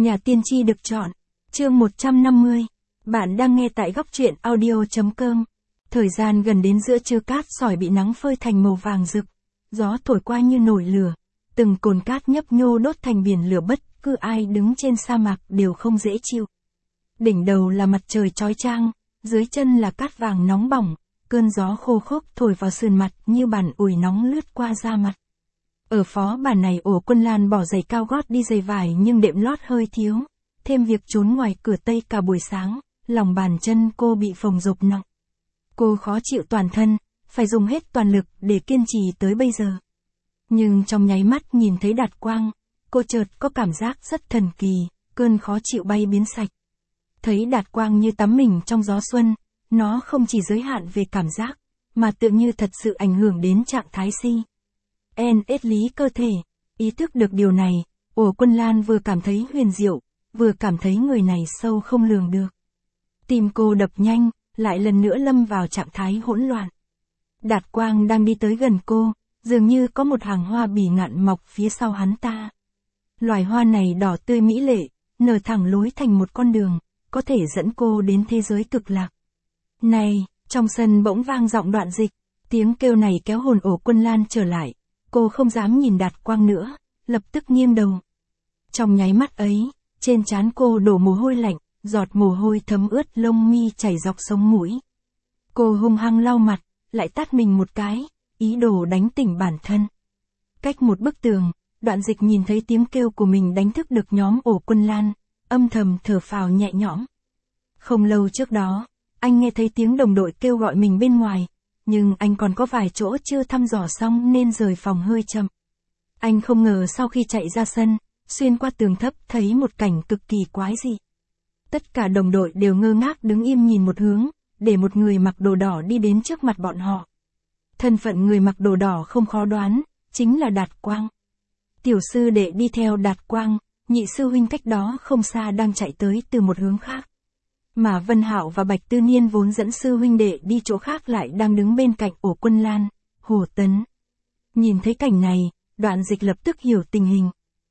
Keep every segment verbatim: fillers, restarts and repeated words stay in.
Nhà tiên tri được chọn. Chương một trăm năm mươi. Bạn đang nghe tại góc truyện audio chấm com. Thời gian gần đến giữa trưa, cát sỏi bị nắng phơi thành màu vàng rực. Gió thổi qua như nổi lửa. Từng cồn cát nhấp nhô đốt thành biển lửa, bất cứ ai đứng trên sa mạc đều không dễ chịu. Đỉnh đầu là mặt trời chói chang, dưới chân là cát vàng nóng bỏng, cơn gió khô khốc thổi vào sườn mặt như bàn ủi nóng lướt qua da mặt. Ở phó bản này, Ổ Quân Lan bỏ giày cao gót đi giày vải nhưng đệm lót hơi thiếu, thêm việc trốn ngoài cửa Tây cả buổi sáng, lòng bàn chân cô bị phồng rộp nặng. Cô khó chịu toàn thân, phải dùng hết toàn lực để kiên trì tới bây giờ. Nhưng trong nháy mắt nhìn thấy Đạt Quang, cô chợt có cảm giác rất thần kỳ, cơn khó chịu bay biến sạch. Thấy Đạt Quang như tắm mình trong gió xuân, nó không chỉ giới hạn về cảm giác, mà tự như thật sự ảnh hưởng đến trạng thái si. En ết lý cơ thể. Ý thức được điều này, Ổ Quân Lan vừa cảm thấy huyền diệu, vừa cảm thấy người này sâu không lường được. Tim cô đập nhanh, lại lần nữa lâm vào trạng thái hỗn loạn. Đạt Quang đang đi tới gần cô, dường như có một hàng hoa bỉ ngạn mọc phía sau hắn ta. Loài hoa này đỏ tươi mỹ lệ, nở thẳng lối thành một con đường, có thể dẫn cô đến thế giới cực lạc. Này, trong sân bỗng vang giọng Đoạn Dịch, tiếng kêu này kéo hồn Ổ Quân Lan trở lại. Cô không dám nhìn Đạt Quang nữa, lập tức nghiêng đầu. Trong nháy mắt ấy, trên trán cô đổ mồ hôi lạnh, giọt mồ hôi thấm ướt lông mi chảy dọc sống mũi. Cô hung hăng lau mặt, lại tát mình một cái, ý đồ đánh tỉnh bản thân. Cách một bức tường, Đoạn Dịch nhìn thấy tiếng kêu của mình đánh thức được nhóm Ổ Quân Lan, âm thầm thở phào nhẹ nhõm. Không lâu trước đó, anh nghe thấy tiếng đồng đội kêu gọi mình bên ngoài, nhưng anh còn có vài chỗ chưa thăm dò xong nên rời phòng hơi chậm. Anh không ngờ sau khi chạy ra sân, xuyên qua tường thấp thấy một cảnh cực kỳ quái dị. Tất cả đồng đội đều ngơ ngác đứng im nhìn một hướng, để một người mặc đồ đỏ đi đến trước mặt bọn họ. Thân phận người mặc đồ đỏ không khó đoán, chính là Đạt Quang. Tiểu sư đệ đi theo Đạt Quang, nhị sư huynh cách đó không xa đang chạy tới từ một hướng khác. Mà Vân Hạo và Bạch Tư Niên vốn dẫn sư huynh đệ đi chỗ khác lại đang đứng bên cạnh Ổ Quân Lan, Hồ Tấn. Nhìn thấy cảnh này, Đoạn Dịch lập tức hiểu tình hình.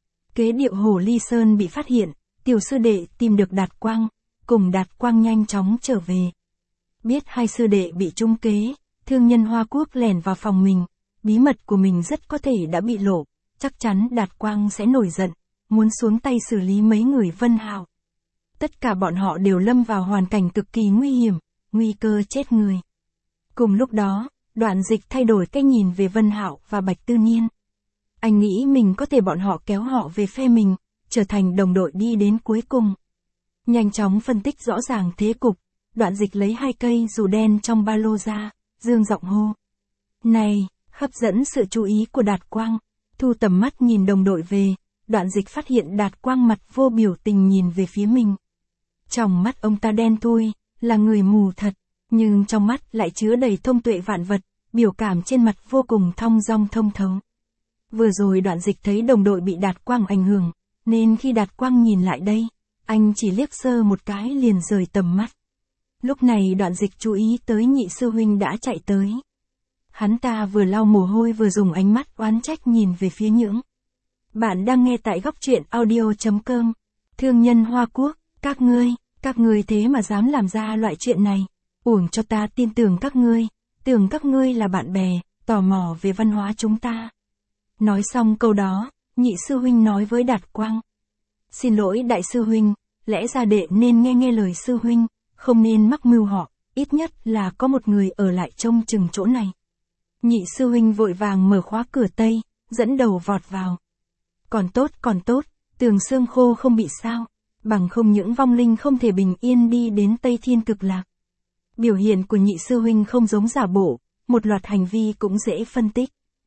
Kế điệu Hồ Ly Sơn bị phát hiện, tiểu sư đệ tìm được Đạt Quang, cùng Đạt Quang nhanh chóng trở về. Biết hai sư đệ bị trúng kế, thương nhân Hoa Quốc lẻn vào phòng mình, bí mật của mình rất có thể đã bị lộ, chắc chắn Đạt Quang sẽ nổi giận, muốn xuống tay xử lý mấy người Vân Hạo. Tất cả bọn họ đều lâm vào hoàn cảnh cực kỳ nguy hiểm, nguy cơ chết người. Cùng lúc đó, Đoạn Dịch thay đổi cách nhìn về Vân Hạo và Bạch Tư Niên. Anh nghĩ mình có thể bọn họ kéo họ về phe mình, trở thành đồng đội đi đến cuối cùng. Nhanh chóng phân tích rõ ràng thế cục, Đoạn Dịch lấy hai cây dù đen trong ba lô ra, dương giọng hô. Này, hấp dẫn sự chú ý của Đạt Quang, thu tầm mắt nhìn đồng đội về, Đoạn Dịch phát hiện Đạt Quang mặt vô biểu tình nhìn về phía mình. Trong mắt ông ta đen thui, là người mù thật, nhưng trong mắt lại chứa đầy thông tuệ vạn vật, biểu cảm trên mặt vô cùng thong dong thông thấu. Vừa rồi Đoạn Dịch thấy đồng đội bị Đạt Quang ảnh hưởng, nên khi Đạt Quang nhìn lại đây, anh chỉ liếc sơ một cái liền rời tầm mắt. Lúc này Đoạn Dịch chú ý tới nhị sư huynh đã chạy tới. Hắn ta vừa lau mồ hôi vừa dùng ánh mắt oán trách nhìn về phía Nhưỡng. Bạn đang nghe tại góc truyện audio chấm com. Thương nhân Hoa Quốc, các ngươi, các ngươi thế mà dám làm ra loại chuyện này. Uổng cho ta tin tưởng các ngươi, tưởng các ngươi là bạn bè, tò mò về văn hóa chúng ta. Nói xong câu đó, nhị sư huynh nói với Đạt Quang. Xin lỗi đại sư huynh, lẽ ra đệ nên nghe nghe lời sư huynh, không nên mắc mưu họ, ít nhất là có một người ở lại trông chừng chỗ này. Nhị sư huynh vội vàng mở khóa cửa Tây, dẫn đầu vọt vào. Còn tốt còn tốt, tường xương khô không bị sao, bằng không những vong linh không thể bình yên đi đến Tây Thiên Cực Lạc. Biểu hiện của nhị sư huynh không giống giả bộ, một loạt hành vi cũng dễ phân tích.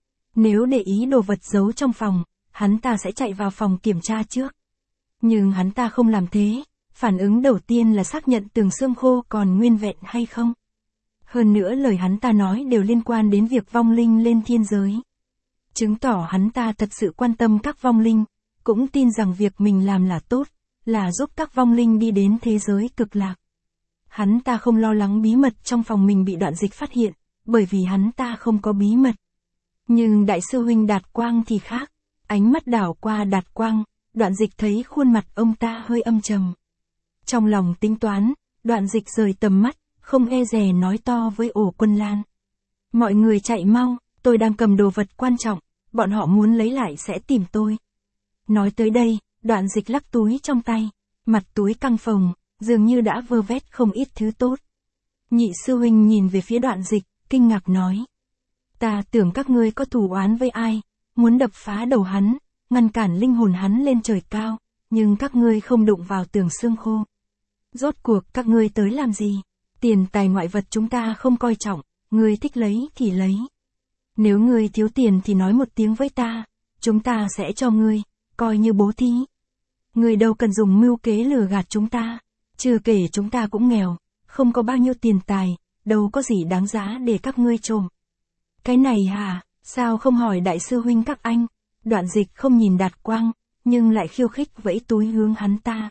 Nếu để ý đồ vật giấu trong phòng, hắn ta sẽ chạy vào phòng kiểm tra trước. Nhưng hắn ta không làm thế, phản ứng đầu tiên là xác nhận tường xương khô còn nguyên vẹn hay không. Hơn nữa lời hắn ta nói đều liên quan đến việc vong linh lên thiên giới. Chứng tỏ hắn ta thật sự quan tâm các vong linh, cũng tin rằng việc mình làm là tốt, là giúp các vong linh đi đến thế giới cực lạc. Hắn ta không lo lắng bí mật trong phòng mình bị Đoạn Dịch phát hiện, bởi vì hắn ta không có bí mật. Nhưng đại sư huynh Đạt Quang thì khác, ánh mắt đảo qua Đạt Quang, Đoạn Dịch thấy khuôn mặt ông ta hơi âm trầm. Trong lòng tính toán, Đoạn Dịch rời tầm mắt, không e dè nói to với Ổ Quân Lan. Mọi người chạy mau, tôi đang cầm đồ vật quan trọng, bọn họ muốn lấy lại sẽ tìm tôi. Nói tới đây, Đoạn Dịch lắc túi trong tay, mặt túi căng phồng, dường như đã vơ vét không ít thứ tốt. Nhị sư huynh nhìn về phía Đoạn Dịch, kinh ngạc nói. Ta tưởng các ngươi có thù oán với ai, muốn đập phá đầu hắn, ngăn cản linh hồn hắn lên trời cao, nhưng các ngươi không đụng vào tường xương khô. Rốt cuộc các ngươi tới làm gì? Tiền tài ngoại vật chúng ta không coi trọng, ngươi thích lấy thì lấy. Nếu ngươi thiếu tiền thì nói một tiếng với ta, chúng ta sẽ cho ngươi, coi như bố thí. Ngươi đâu cần dùng mưu kế lừa gạt chúng ta, chưa kể chúng ta cũng nghèo, không có bao nhiêu tiền tài, đâu có gì đáng giá để các ngươi trộm. Cái này hả, sao không hỏi đại sư huynh các anh? Đoạn Dịch không nhìn Đạt Quang, nhưng lại khiêu khích vẫy túi hướng hắn ta.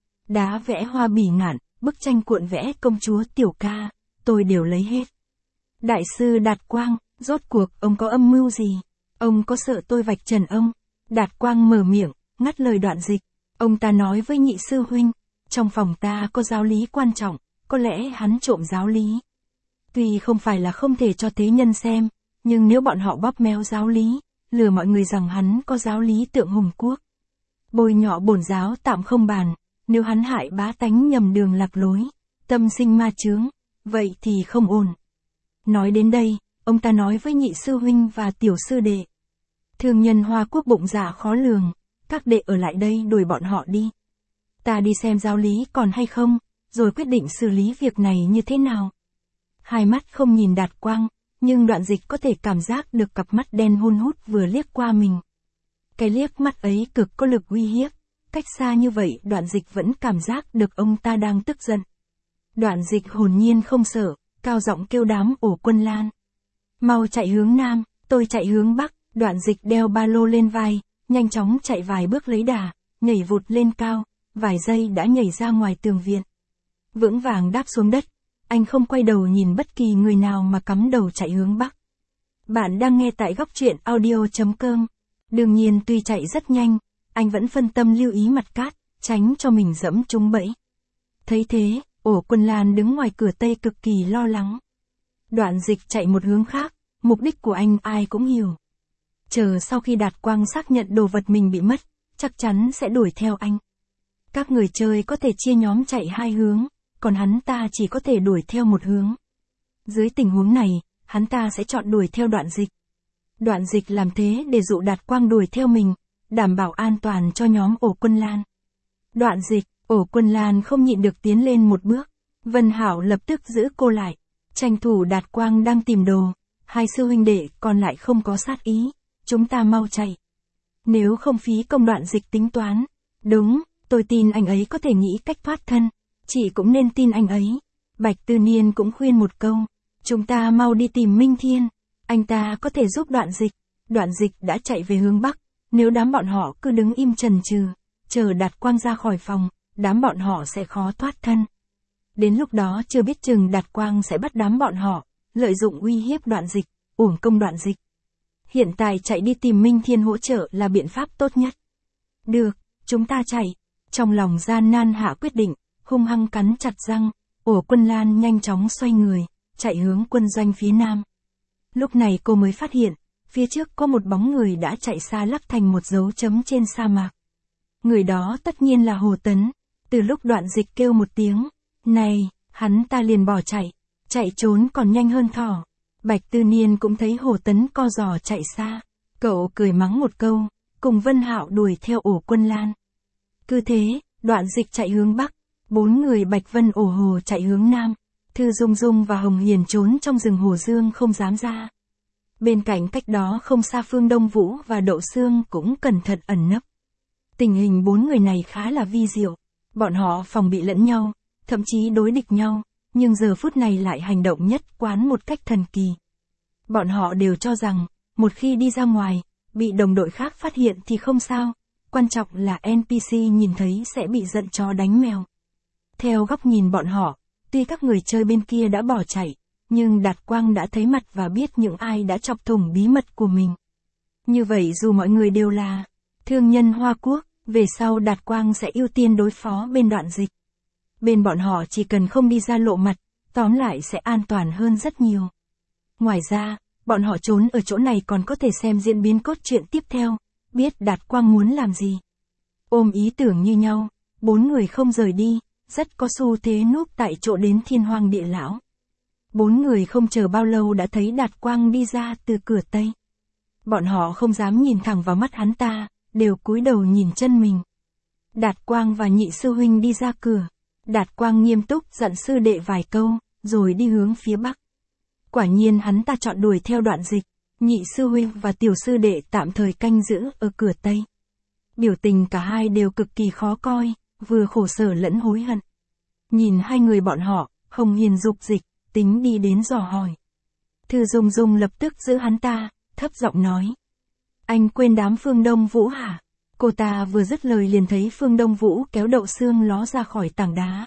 Đá vẽ hoa bỉ ngạn, bức tranh cuộn vẽ công chúa tiểu ca, tôi đều lấy hết. Đại sư Đạt Quang, rốt cuộc ông có âm mưu gì? Ông có sợ tôi vạch trần ông? Đạt Quang mở miệng, ngắt lời Đoạn Dịch. Ông ta nói với nhị sư huynh, trong phòng ta có giáo lý quan trọng, có lẽ hắn trộm giáo lý. Tuy không phải là không thể cho thế nhân xem, nhưng nếu bọn họ bóp méo giáo lý, lừa mọi người rằng hắn có giáo lý tượng hùng quốc, bôi nhọ bổn giáo tạm không bàn, nếu hắn hại bá tánh nhầm đường lạc lối, tâm sinh ma chướng, vậy thì không ổn. Nói đến đây, ông ta nói với nhị sư huynh và tiểu sư đệ. Thương nhân Hoa Quốc bụng dạ khó lường, các đệ ở lại đây đuổi bọn họ đi. Ta đi xem giáo lý còn hay không, rồi quyết định xử lý việc này như thế nào. Hai mắt không nhìn Đạt Quang, nhưng Đoạn Dịch có thể cảm giác được cặp mắt đen hun hút vừa liếc qua mình. Cái liếc mắt ấy cực có lực uy hiếp, cách xa như vậy Đoạn Dịch vẫn cảm giác được ông ta đang tức giận. Đoạn Dịch hồn nhiên không sợ, cao giọng kêu đám Ổ Quân Lan. Mau chạy hướng nam, tôi chạy hướng bắc. Đoạn Dịch đeo ba lô lên vai, nhanh chóng chạy vài bước lấy đà, nhảy vụt lên cao, vài giây đã nhảy ra ngoài tường viện. Vững vàng đáp xuống đất, anh không quay đầu nhìn bất kỳ người nào mà cắm đầu chạy hướng bắc. Bạn đang nghe tại góc truyện audio chấm com. Đương nhiên tuy chạy rất nhanh, anh vẫn phân tâm lưu ý mặt cát, tránh cho mình dẫm trúng bẫy. Thấy thế, Ổ Quân Lan đứng ngoài cửa Tây cực kỳ lo lắng. Đoạn Dịch chạy một hướng khác, mục đích của anh ai cũng hiểu. Chờ sau khi Đạt Quang xác nhận đồ vật mình bị mất, chắc chắn sẽ đuổi theo anh. Các người chơi có thể chia nhóm chạy hai hướng, còn hắn ta chỉ có thể đuổi theo một hướng. Dưới tình huống này, hắn ta sẽ chọn đuổi theo Đoạn Dịch. Đoạn Dịch làm thế để dụ Đạt Quang đuổi theo mình, đảm bảo an toàn cho nhóm Ổ Quân Lan. Đoạn Dịch, Ổ Quân Lan không nhịn được tiến lên một bước. Vân Hảo lập tức giữ cô lại. Tranh thủ Đạt Quang đang tìm đồ, hai sư huynh đệ còn lại không có sát ý. Chúng ta mau chạy. Nếu không phí công Đoạn Dịch tính toán. Đúng, tôi tin anh ấy có thể nghĩ cách thoát thân. Chị cũng nên tin anh ấy. Bạch Tư Niên cũng khuyên một câu. Chúng ta mau đi tìm Minh Thiên. Anh ta có thể giúp Đoạn Dịch. Đoạn Dịch đã chạy về hướng Bắc. Nếu đám bọn họ cứ đứng im chần chừ, chờ Đạt Quang ra khỏi phòng, đám bọn họ sẽ khó thoát thân. Đến lúc đó chưa biết chừng Đạt Quang sẽ bắt đám bọn họ, lợi dụng uy hiếp Đoạn Dịch, uổng công Đoạn Dịch. Hiện tại chạy đi tìm Minh Thiên hỗ trợ là biện pháp tốt nhất. Được, chúng ta chạy. Trong lòng gian nan hạ quyết định, hung hăng cắn chặt răng, Ổ Quân Lan nhanh chóng xoay người, chạy hướng quân doanh phía nam. Lúc này cô mới phát hiện, phía trước có một bóng người đã chạy xa lắc thành một dấu chấm trên sa mạc. Người đó tất nhiên là Hồ Tấn. Từ lúc Đoạn Dịch kêu một tiếng, này, hắn ta liền bỏ chạy, chạy trốn còn nhanh hơn thỏ. Bạch Tư Niên cũng thấy Hồ Tấn co giò chạy xa. Cậu cười mắng một câu, cùng Vân Hạo đuổi theo Ổ Quân Lan. Cứ thế, Đoạn Dịch chạy hướng Bắc, bốn người Bạch Vân Ổ Hồ chạy hướng Nam. Thư Dung Dung và Hồng Hiền trốn trong rừng Hồ Dương không dám ra. Bên cạnh cách đó không xa Phương Đông Vũ và Đậu Xương cũng cẩn thận ẩn nấp. Tình hình bốn người này khá là vi diệu. Bọn họ phòng bị lẫn nhau, thậm chí đối địch nhau, nhưng giờ phút này lại hành động nhất quán một cách thần kỳ. Bọn họ đều cho rằng, một khi đi ra ngoài, bị đồng đội khác phát hiện thì không sao, quan trọng là en pê xê nhìn thấy sẽ bị giận chó đánh mèo. Theo góc nhìn bọn họ, tuy các người chơi bên kia đã bỏ chạy, nhưng Đạt Quang đã thấy mặt và biết những ai đã chọc thủng bí mật của mình. Như vậy dù mọi người đều là thương nhân Hoa Quốc, Về sau Đạt Quang sẽ ưu tiên đối phó bên Đoạn Dịch. Bên bọn họ chỉ cần không đi ra lộ mặt, tóm lại sẽ an toàn hơn rất nhiều. Ngoài ra, bọn họ trốn ở chỗ này còn có thể xem diễn biến cốt truyện tiếp theo, biết Đạt Quang muốn làm gì. Ôm ý tưởng như nhau, bốn người không rời đi, rất có xu thế núp tại chỗ đến thiên hoang địa lão. Bốn người không chờ bao lâu đã thấy Đạt Quang đi ra từ cửa Tây. Bọn họ không dám nhìn thẳng vào mắt hắn ta, đều cúi đầu nhìn chân mình. Đạt Quang và nhị sư huynh đi ra cửa. Đạt Quang nghiêm túc dặn sư đệ vài câu, rồi đi hướng phía bắc. Quả nhiên hắn ta chọn đuổi theo Đoạn Dịch, nhị sư huynh và tiểu sư đệ tạm thời canh giữ ở cửa Tây. Biểu tình cả hai đều cực kỳ khó coi, vừa khổ sở lẫn hối hận. Nhìn hai người bọn họ, Hồng Hiền dục dịch, tính đi đến dò hỏi. Thư Dung Dung lập tức giữ hắn ta, thấp giọng nói. Anh quên đám Phương Đông Vũ hả? Cô ta vừa dứt lời liền thấy Phương Đông Vũ kéo Đậu Xương ló ra khỏi tảng đá.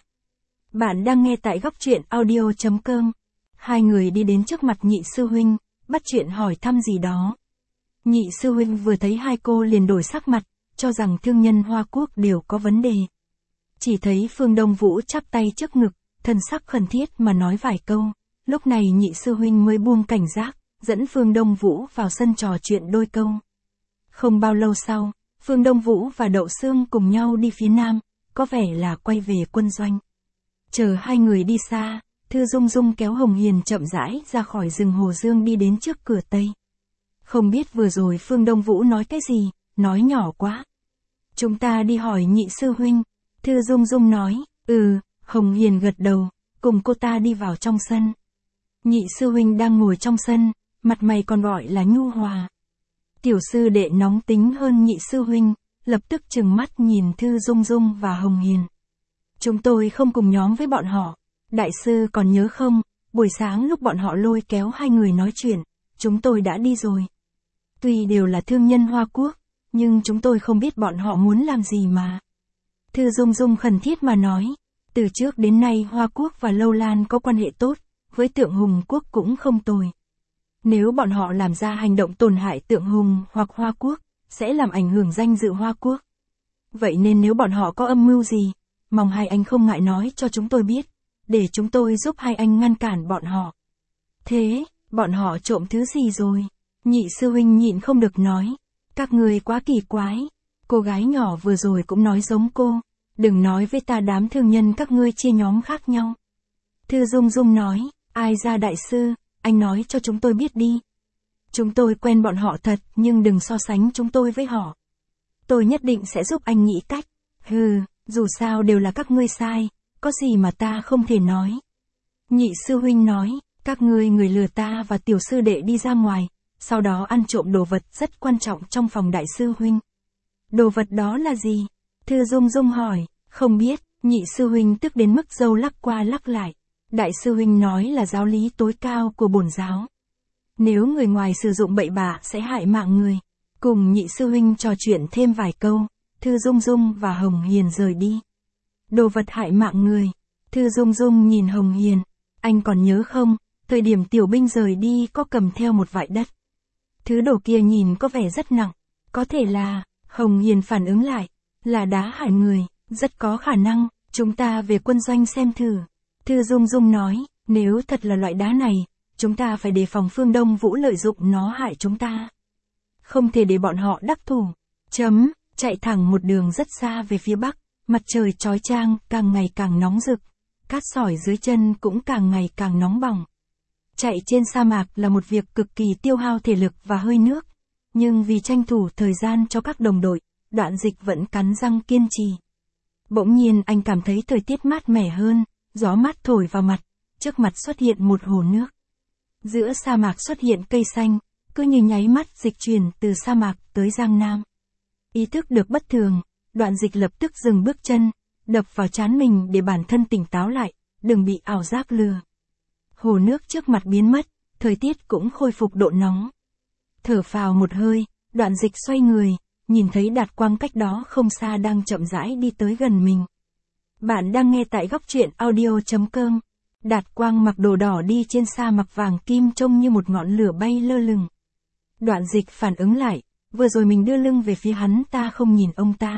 Bạn đang nghe tại góc truyện audio chấm com. Hai người đi đến trước mặt nhị sư huynh, bắt chuyện hỏi thăm gì đó. Nhị sư huynh vừa thấy hai cô liền đổi sắc mặt, cho rằng thương nhân Hoa Quốc đều có vấn đề. Chỉ thấy Phương Đông Vũ chắp tay trước ngực, thần sắc khẩn thiết mà nói vài câu. Lúc này nhị sư huynh mới buông cảnh giác, dẫn Phương Đông Vũ vào sân trò chuyện đôi câu. Không bao lâu sau, Phương Đông Vũ và Đậu Xương cùng nhau đi phía nam, có vẻ là quay về quân doanh. Chờ hai người đi xa, Thư Dung Dung kéo Hồng Hiền chậm rãi ra khỏi rừng Hồ Dương đi đến trước cửa Tây. Không biết vừa rồi Phương Đông Vũ nói cái gì, nói nhỏ quá. Chúng ta đi hỏi nhị sư huynh. Thư Dung Dung nói, ừ, Hồng Hiền gật đầu, cùng cô ta đi vào trong sân. Nhị sư huynh đang ngồi trong sân, mặt mày còn gọi là nhu hòa. Tiểu sư đệ nóng tính hơn nhị sư huynh, lập tức trừng mắt nhìn Thư Dung Dung và Hồng Hiền. Chúng tôi không cùng nhóm với bọn họ. Đại sư còn nhớ không, buổi sáng lúc bọn họ lôi kéo hai người nói chuyện, chúng tôi đã đi rồi. Tuy đều là thương nhân Hoa Quốc, nhưng chúng tôi không biết bọn họ muốn làm gì mà. Thư Dung Dung khẩn thiết mà nói, từ trước đến nay Hoa Quốc và Lâu Lan có quan hệ tốt, với Tượng Hùng Quốc cũng không tồi. Nếu bọn họ làm ra hành động tổn hại Tượng Hùng hoặc Hoa Quốc, sẽ làm ảnh hưởng danh dự Hoa Quốc. Vậy nên nếu bọn họ có âm mưu gì, mong hai anh không ngại nói cho chúng tôi biết, để chúng tôi giúp hai anh ngăn cản bọn họ. Thế, bọn họ trộm thứ gì rồi? Nhị sư huynh nhịn không được nói. Các người quá kỳ quái. Cô gái nhỏ vừa rồi cũng nói giống cô. Đừng nói với ta đám thương nhân các ngươi chia nhóm khác nhau. Thư Dung Dung nói, ai ra đại sư, anh nói cho chúng tôi biết đi. Chúng tôi quen bọn họ thật, nhưng đừng so sánh chúng tôi với họ. Tôi nhất định sẽ giúp anh nghĩ cách. Hừ, dù sao đều là các ngươi sai, có gì mà ta không thể nói. Nhị sư huynh nói, các ngươi người lừa ta và tiểu sư đệ đi ra ngoài, sau đó ăn trộm đồ vật rất quan trọng trong phòng đại sư huynh. Đồ vật đó là gì? Thư Dung Dung hỏi, không biết, nhị sư huynh tức đến mức râu lắc qua lắc lại. Đại sư huynh nói là giáo lý tối cao của bổn giáo. Nếu người ngoài sử dụng bậy bạ sẽ hại mạng người. Cùng nhị sư huynh trò chuyện thêm vài câu, Thư Dung Dung và Hồng Hiền rời đi. Đồ vật hại mạng người. Thư Dung Dung nhìn Hồng Hiền. Anh còn nhớ không, thời điểm tiểu binh rời đi có cầm theo một vại đất. Thứ đồ kia nhìn có vẻ rất nặng. Có thể là, Hồng Hiền phản ứng lại, là đá hại người, rất có khả năng, chúng ta về quân doanh xem thử. Thư Dung Dung nói, nếu thật là loại đá này, chúng ta phải đề phòng Phương Đông Vũ lợi dụng nó hại chúng ta. Không thể để bọn họ đắc thủ. Chấm, chạy thẳng một đường rất xa về phía bắc, mặt trời chói chang, càng ngày càng nóng rực. Cát sỏi dưới chân cũng càng ngày càng nóng bỏng. Chạy trên sa mạc là một việc cực kỳ tiêu hao thể lực và hơi nước. Nhưng vì tranh thủ thời gian cho các đồng đội, Đoạn Dịch vẫn cắn răng kiên trì. Bỗng nhiên anh cảm thấy thời tiết mát mẻ hơn, gió mát thổi vào mặt, trước mặt xuất hiện một hồ nước. Giữa sa mạc xuất hiện cây xanh, cứ như nháy mắt dịch chuyển từ sa mạc tới Giang Nam. Ý thức được bất thường, Đoạn Dịch lập tức dừng bước chân, đập vào trán mình để bản thân tỉnh táo lại, đừng bị ảo giác lừa. Hồ nước trước mặt biến mất, thời tiết cũng khôi phục độ nóng. Thở phào một hơi, Đoạn Dịch xoay người, nhìn thấy Đạt Quang cách đó không xa đang chậm rãi đi tới gần mình. Bạn đang nghe tại góc truyện audio chấm com. Đạt Quang mặc đồ đỏ đi trên sa mạc vàng kim trông như một ngọn lửa bay lơ lửng. Đoạn Dịch phản ứng lại, vừa rồi mình đưa lưng về phía hắn ta không nhìn ông ta,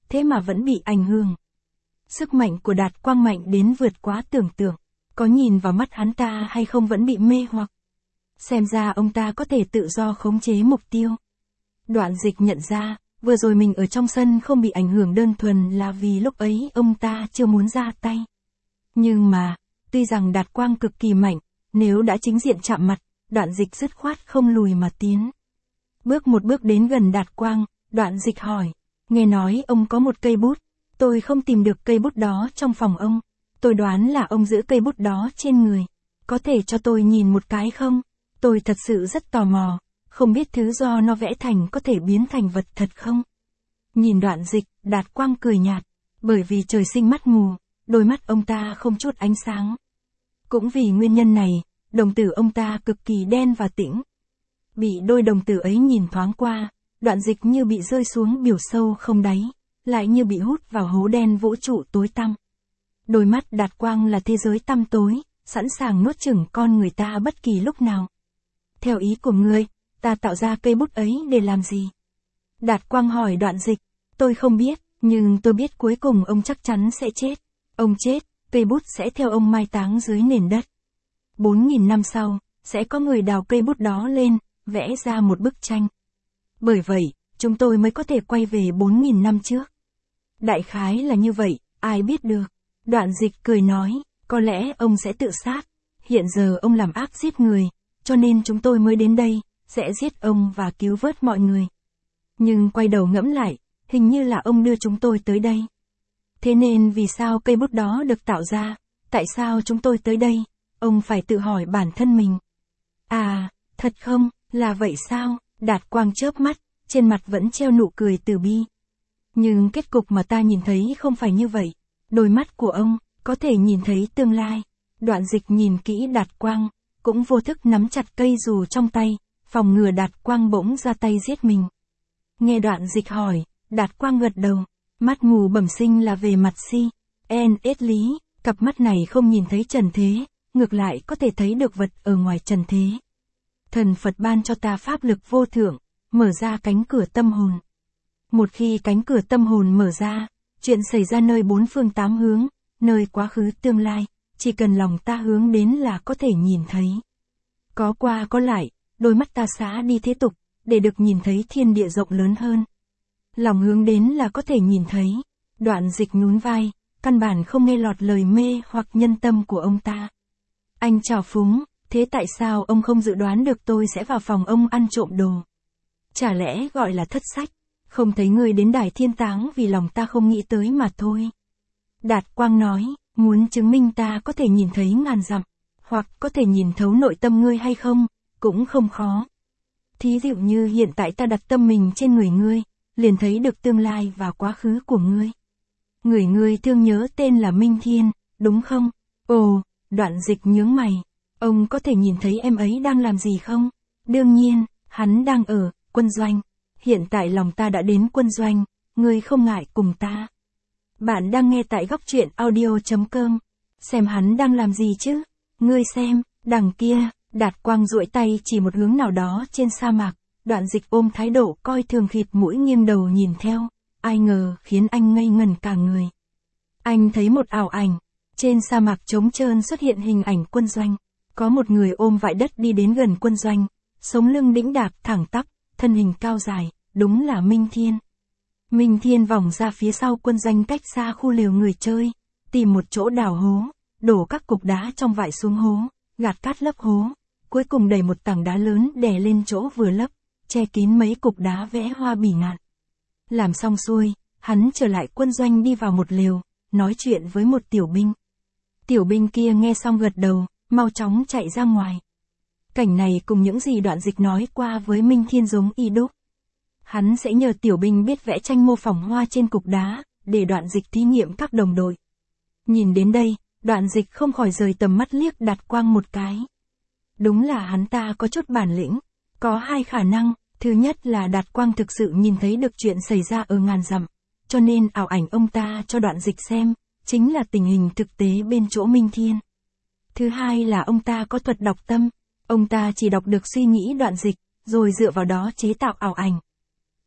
thế mà vẫn bị ảnh hưởng. Sức mạnh của Đạt Quang mạnh đến vượt quá tưởng tượng, có nhìn vào mắt hắn ta hay không vẫn bị mê hoặc. Xem ra ông ta có thể tự do khống chế mục tiêu. Đoạn Dịch nhận ra, vừa rồi mình ở trong sân không bị ảnh hưởng đơn thuần là vì lúc ấy ông ta chưa muốn ra tay. Nhưng mà, tuy rằng Đạt Quang cực kỳ mạnh, nếu đã chính diện chạm mặt, Đoạn Dịch dứt khoát không lùi mà tiến. Bước một bước đến gần Đạt Quang, Đoạn Dịch hỏi, nghe nói ông có một cây bút, tôi không tìm được cây bút đó trong phòng ông, tôi đoán là ông giữ cây bút đó trên người, có thể cho tôi nhìn một cái không? Tôi thật sự rất tò mò, không biết thứ do nó vẽ thành có thể biến thành vật thật không? Nhìn Đoạn Dịch, Đạt Quang cười nhạt, bởi vì trời sinh mắt mù, đôi mắt ông ta không chút ánh sáng. Cũng vì nguyên nhân này, đồng tử ông ta cực kỳ đen và tĩnh. Bị đôi đồng tử ấy nhìn thoáng qua, Đoạn Dịch như bị rơi xuống biển sâu không đáy, lại như bị hút vào hố đen vũ trụ tối tăm. Đôi mắt Đạt Quang là thế giới tăm tối, sẵn sàng nuốt chửng con người ta bất kỳ lúc nào. Theo ý của ngươi, ta tạo ra cây bút ấy để làm gì? Đạt Quang hỏi Đoạn Dịch, tôi không biết, nhưng tôi biết cuối cùng ông chắc chắn sẽ chết. Ông chết, cây bút sẽ theo ông mai táng dưới nền đất. Bốn nghìn năm sau, sẽ có người đào cây bút đó lên, vẽ ra một bức tranh. Bởi vậy, chúng tôi mới có thể quay về bốn nghìn năm trước. Đại khái là như vậy, ai biết được. Đoạn Dịch cười nói, có lẽ ông sẽ tự sát. Hiện giờ ông làm ác giết người, cho nên chúng tôi mới đến đây, sẽ giết ông và cứu vớt mọi người. Nhưng quay đầu ngẫm lại, hình như là ông đưa chúng tôi tới đây. Thế nên vì sao cây bút đó được tạo ra, tại sao chúng tôi tới đây, ông phải tự hỏi bản thân mình. À, thật không, là vậy sao? Đạt Quang chớp mắt, trên mặt vẫn treo nụ cười từ bi. Nhưng kết cục mà ta nhìn thấy không phải như vậy. Đôi mắt của ông, có thể nhìn thấy tương lai. Đoạn Dịch nhìn kỹ Đạt Quang, cũng vô thức nắm chặt cây dù trong tay, phòng ngừa Đạt Quang bỗng ra tay giết mình. Nghe Đoạn Dịch hỏi, Đạt Quang gật đầu. Mắt mù bẩm sinh là về mặt si, en ết lý, cặp mắt này không nhìn thấy trần thế, ngược lại có thể thấy được vật ở ngoài trần thế. Thần Phật ban cho ta pháp lực vô thượng, mở ra cánh cửa tâm hồn. Một khi cánh cửa tâm hồn mở ra, chuyện xảy ra nơi bốn phương tám hướng, nơi quá khứ tương lai, chỉ cần lòng ta hướng đến là có thể nhìn thấy. Có qua có lại, đôi mắt ta xá đi thế tục, để được nhìn thấy thiên địa rộng lớn hơn. Lòng hướng đến là có thể nhìn thấy. Đoạn Dịch nhún vai, căn bản không nghe lọt lời mê hoặc nhân tâm của ông ta. Anh trào phúng, thế tại sao ông không dự đoán được tôi sẽ vào phòng ông ăn trộm đồ? Chả lẽ gọi là thất sách, không thấy người đến đài thiên táng vì lòng ta không nghĩ tới mà thôi. Đạt Quang nói, muốn chứng minh ta có thể nhìn thấy ngàn dặm, hoặc có thể nhìn thấu nội tâm ngươi hay không, cũng không khó. Thí dụ như hiện tại ta đặt tâm mình trên người ngươi, liền thấy được tương lai và quá khứ của ngươi. Người ngươi thương nhớ tên là Minh Thiên, đúng không? Ồ, Đoạn Dịch nhướng mày. Ông có thể nhìn thấy em ấy đang làm gì không? Đương nhiên, hắn đang ở quân doanh. Hiện tại lòng ta đã đến quân doanh, ngươi không ngại cùng ta. Bạn đang nghe tại góc truyện audio chấm com. Xem hắn đang làm gì chứ? Ngươi xem, đằng kia, Đạt Quang duỗi tay chỉ một hướng nào đó trên sa mạc. Đoạn Dịch ôm thái độ coi thường khịt mũi nghiêng đầu nhìn theo, ai ngờ khiến anh ngây ngẩn cả người. Anh thấy một ảo ảnh, trên sa mạc trống trơn xuất hiện hình ảnh quân doanh, có một người ôm vải đất đi đến gần quân doanh, sống lưng đĩnh đạc thẳng tắp, thân hình cao dài, đúng là Minh Thiên. Minh Thiên vòng ra phía sau quân doanh cách xa khu lều người chơi, tìm một chỗ đào hố, đổ các cục đá trong vải xuống hố, gạt cát lấp hố, cuối cùng đẩy một tảng đá lớn đè lên chỗ vừa lấp, che kín mấy cục đá vẽ hoa bỉ ngạn. Làm xong xuôi, hắn trở lại quân doanh đi vào một lều, nói chuyện với một tiểu binh. Tiểu binh kia nghe xong gật đầu, mau chóng chạy ra ngoài. Cảnh này cùng những gì Đoạn Dịch nói qua với Minh Thiên giống y đúc. Hắn sẽ nhờ tiểu binh biết vẽ tranh mô phỏng hoa trên cục đá, để Đoạn Dịch thí nghiệm các đồng đội. Nhìn đến đây, Đoạn Dịch không khỏi rời tầm mắt liếc Đạt Quang một cái. Đúng là hắn ta có chút bản lĩnh. Có hai khả năng, thứ nhất là Đạt Quang thực sự nhìn thấy được chuyện xảy ra ở ngàn dặm, cho nên ảo ảnh ông ta cho Đoạn Dịch xem, chính là tình hình thực tế bên chỗ Minh Thiên. Thứ hai là ông ta có thuật đọc tâm, ông ta chỉ đọc được suy nghĩ Đoạn Dịch, rồi dựa vào đó chế tạo ảo ảnh.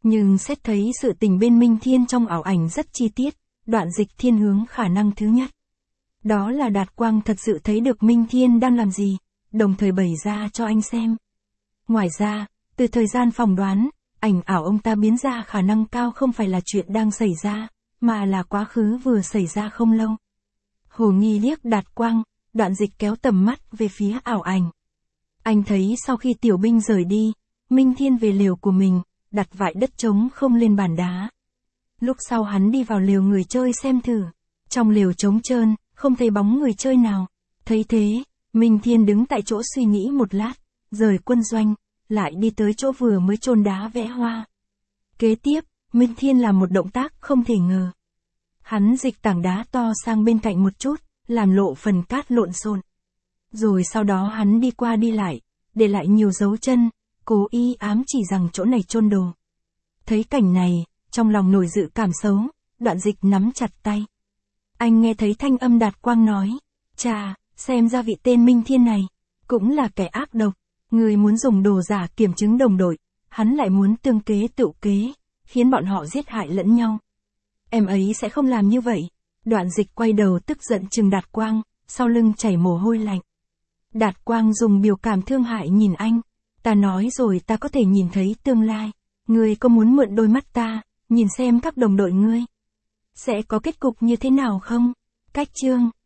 Nhưng xét thấy sự tình bên Minh Thiên trong ảo ảnh rất chi tiết, Đoạn Dịch thiên hướng khả năng thứ nhất. Đó là Đạt Quang thật sự thấy được Minh Thiên đang làm gì, đồng thời bày ra cho anh xem. Ngoài ra, từ thời gian phỏng đoán, ảnh ảo ông ta biến ra khả năng cao không phải là chuyện đang xảy ra, mà là quá khứ vừa xảy ra không lâu. Hồ nghi liếc Đạt Quang, Đoạn Dịch kéo tầm mắt về phía ảo ảnh. Anh thấy sau khi tiểu binh rời đi, Minh Thiên về lều của mình, đặt vại đất trống không lên bàn đá. Lúc sau hắn đi vào lều người chơi xem thử. Trong lều trống trơn, không thấy bóng người chơi nào. Thấy thế, Minh Thiên đứng tại chỗ suy nghĩ một lát, rời quân doanh, lại đi tới chỗ vừa mới chôn đá vẽ hoa. Kế tiếp, Minh Thiên làm một động tác không thể ngờ. Hắn dịch tảng đá to sang bên cạnh một chút, làm lộ phần cát lộn xộn. Rồi sau đó hắn đi qua đi lại, để lại nhiều dấu chân, cố ý ám chỉ rằng chỗ này chôn đồ. Thấy cảnh này, trong lòng nổi dự cảm xấu, Đoạn Dịch nắm chặt tay. Anh nghe thấy thanh âm Đạt Quang nói, chà, xem ra vị tên Minh Thiên này, cũng là kẻ ác độc, người muốn dùng đồ giả kiểm chứng đồng đội, hắn lại muốn tương kế tự kế, khiến bọn họ giết hại lẫn nhau. Em ấy sẽ không làm như vậy. Đoạn Dịch quay đầu tức giận trừng Đạt Quang, sau lưng chảy mồ hôi lạnh. Đạt Quang dùng biểu cảm thương hại nhìn anh, ta nói rồi ta có thể nhìn thấy tương lai, ngươi có muốn mượn đôi mắt ta, nhìn xem các đồng đội ngươi sẽ có kết cục như thế nào không? Cách chương